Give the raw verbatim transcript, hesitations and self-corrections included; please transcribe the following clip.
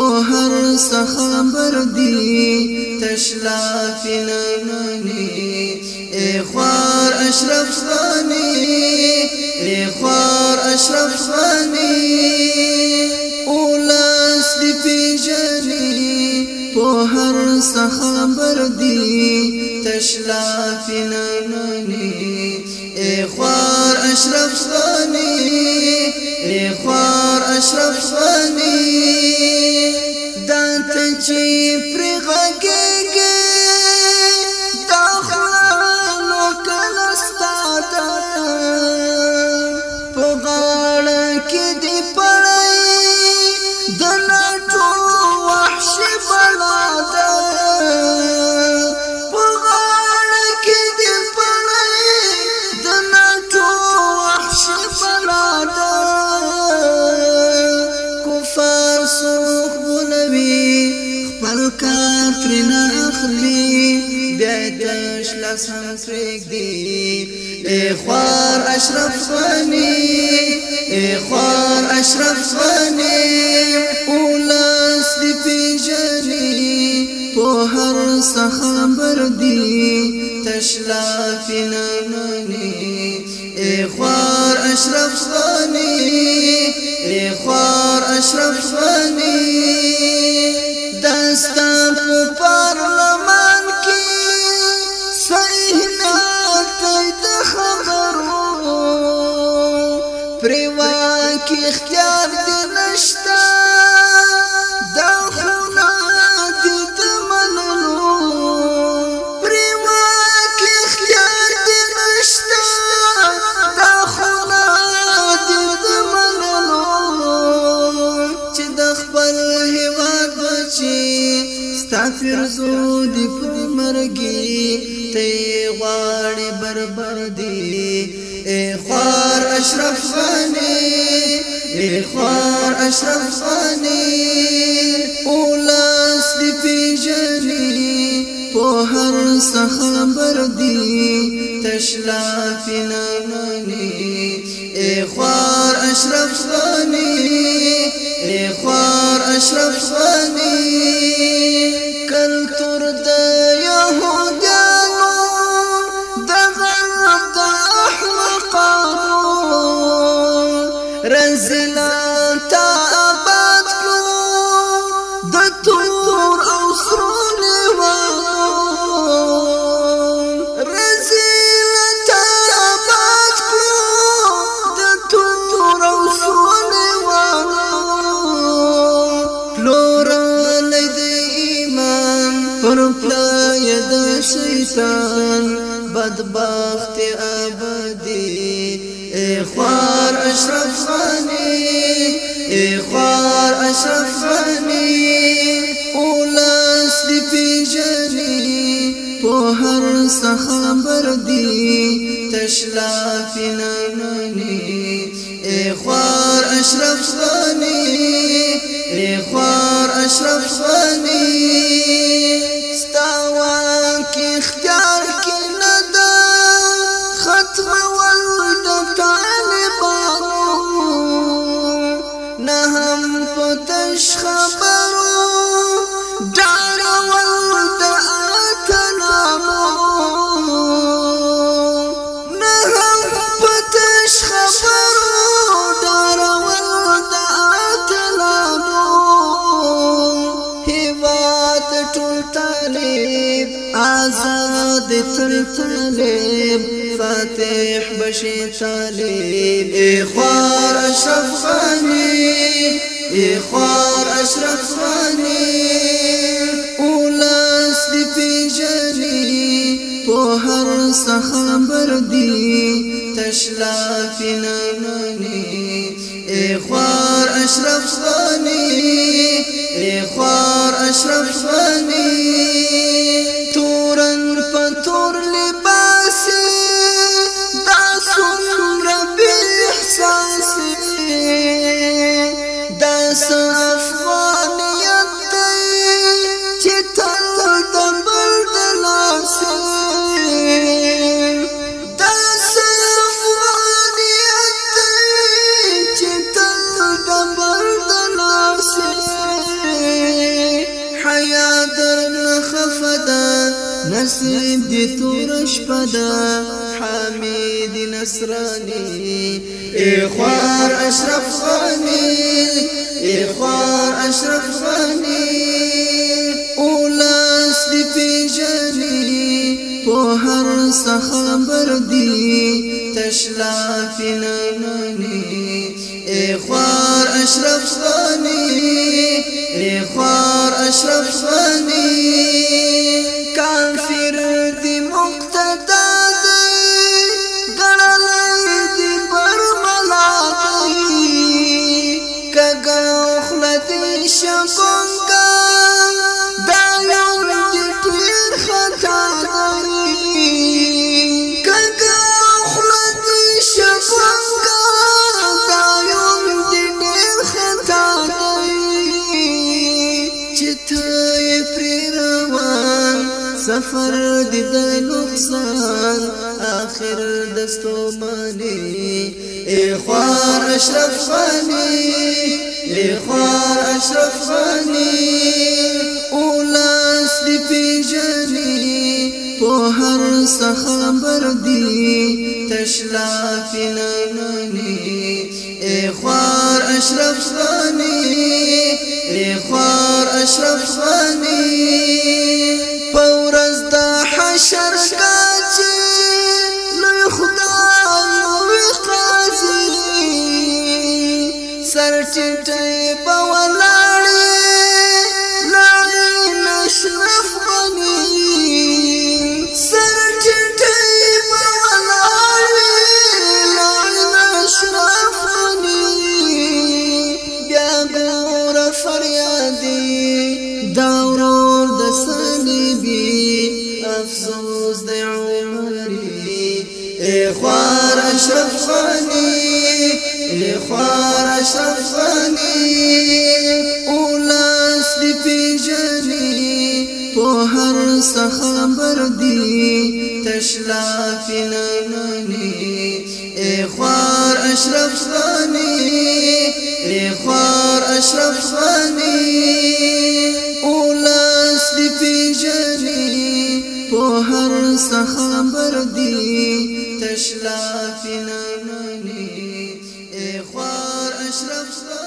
هر څه خبر دی تشلاف نننی اے خوار اشرف غنی اے خوار اشرف غنی اولاس دی پیجنی په هر څه خبر دی تشلاف نننی اے خوار اشرف غنی اے خوار اشرف غنی دانت چی پر غږیږي دا خلانو کلستا ده په غاړه کې دی پړی د ناټو وحشي بلا ده په غاړه کې دی پړی د ناټو وحشي بلا ده کفار سوخ بولوي خپل کار ترنه اخلي بیا دش لسم پرېږدي اے خوار اشرف غنی اے خوار اشرف غنی اولاس دی پیجنی په هر څه خبر دی تشلاف نننی اے خوار اشرف غنی اے خوار اشرف غنی دستا په پارلمان کې صحیح د خبرو پریوا کې اختیار دې نشتا دا خونه دې د منلو پریوا کې اختیار دې نشتا دا خونه دې د منلو چې د خپل هیواد بچي ستافر زو دی په مرګي ته غواړي بربادي اے خوار اشرف غنی اے خوار اشرف غنی اولاس دی پیجنی په هر څه خبر دی تشلاف نننی اے خوار اشرف غنی اے خوار اشرف غنی کلتور د یهودانو د غرب د احمقانو رنزلان تا آباد کړو د تور او سرو لیوانو رنزلان تا آباد کړو د تور او سرو لیوانو پلورلی د ایمان پر پلای د شیطان بدبخت ابدی اے خوار اشرف غنی اے خوار اشرف غنی اولاس دی پیجنی په هر څه خبر دی تشلاف نننی اے خوار اشرف غنی اے خوار اشرف غنی ستاوان کی اختیار کی ندا ختم ولد طالبانو نهم پتش خبرو دار ولد آتنامو نهم پتش خبرو دار ولد آتنامو هیواد ټول طالب آزاد تل طالب فاتح بشي طالب اے خوار اشرف غنی اے خوار اشرف غنی اولاس دی پیجنی په هر څه خبر دی تشلاف نننی اے خوار اشرف غنی اے خوار اشرف غنی تورن پتور لباسی دا سمر بی احساسی دا افغانیت دی چی تل دنبل دلاسی دا افغانیت دی چی تل دنبل دلاسی نصیب دی تورش پدا حمید نصرانی اخوار اشرف غنی اخوار اشرف غنی اولاس دی پیجنی په هر خبر دی تشلافی ننی اخوار اشرف غنی اخوار اشرف غنی کافر دی مقتدا دی گڑلی دی برملا دی کگا اخلدی شکنگا دایون دی تیر خطا دی کگا اخلدی شکنگا دایون دی تیر خطا دی چتای پریروان سفر دی د نقصان آخر دستو مانی اخوار اشرف غنی اخوار اشرف غنی اولاس دی پیجنی په هر خبر دی تشلافی ننی اخوار اشرف غنی اخوار اشرف غنی پورز دا حشر کاچی لوی خدای وی قاضی سر ټیټی بولاړی لاړی نشرف غنی سر ټیټی بولاړی لاړی نشرف غنی بیا ګور فریادی داورور د صلیبی افسوس د عمری اخوار اشرف غنی اخوار اشرف غنی اولاس دی پیجنی په هر خبر دی تشلافی ننی اخوار اشرف غنی اخوار اشرف غنی اولاس دی پیجنی په هر خبر دی تشلافی ننی اخوار اشرف غنی